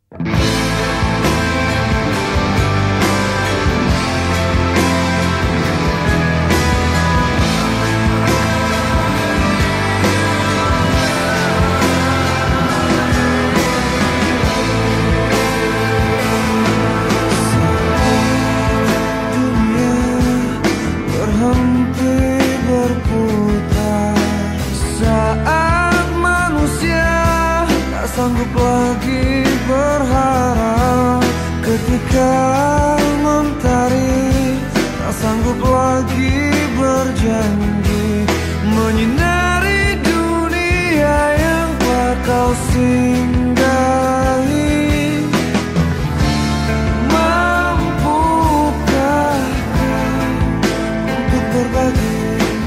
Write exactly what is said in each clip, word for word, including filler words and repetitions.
Sanggup lagi berharap ketika mentari, tak sanggup lagi berjanji menyinari dunia yang telah kau singgahi. Mampukah kau untuk berbagi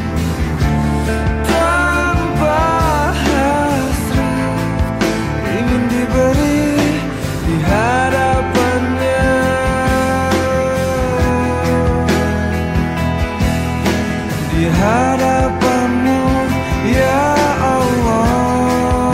di hadapanmu, ya Allah?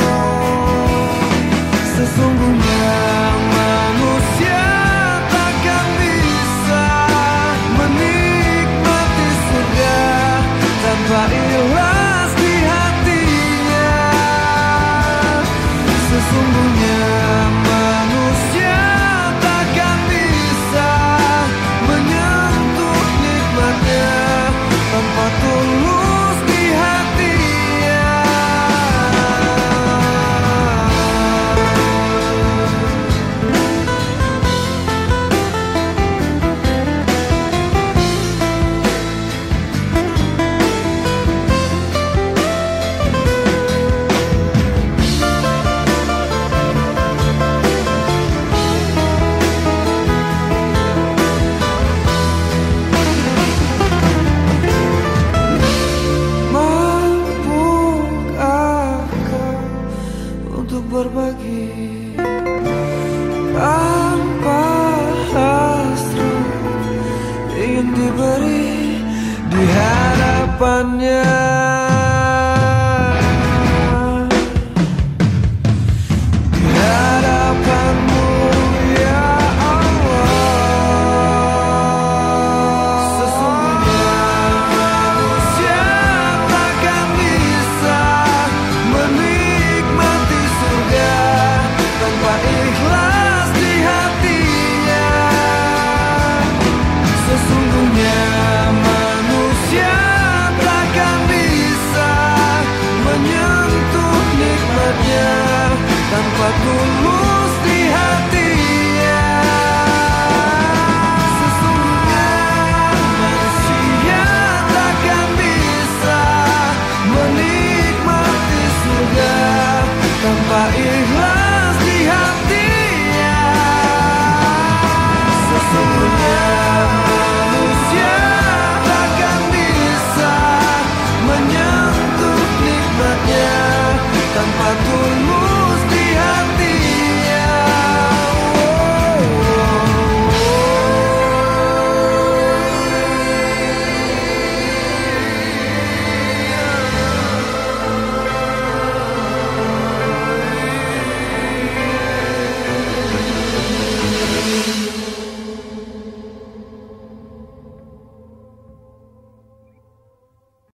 Sesungguhnya manusia takkan bisa menikmati surga tanpa ikhlas di hatinya. Sesungguhnya manusia takkan bisa menyentuh nikmatnya tanpa tulus di hatinya. Berbagi tanpa hasrat, ingin diberi di hadapannya. Di hadapanmu, ya Allah. Sesungguhnya manusia takkan bisa menikmati tanpa ikhlas di hatinya. Sesungguhnya manusia takkan bisa menyentuh nikmatnya tanpa tulus di hatinya. Sesungguhnya manusia takkan bisa menikmati surga tanpa ikhlas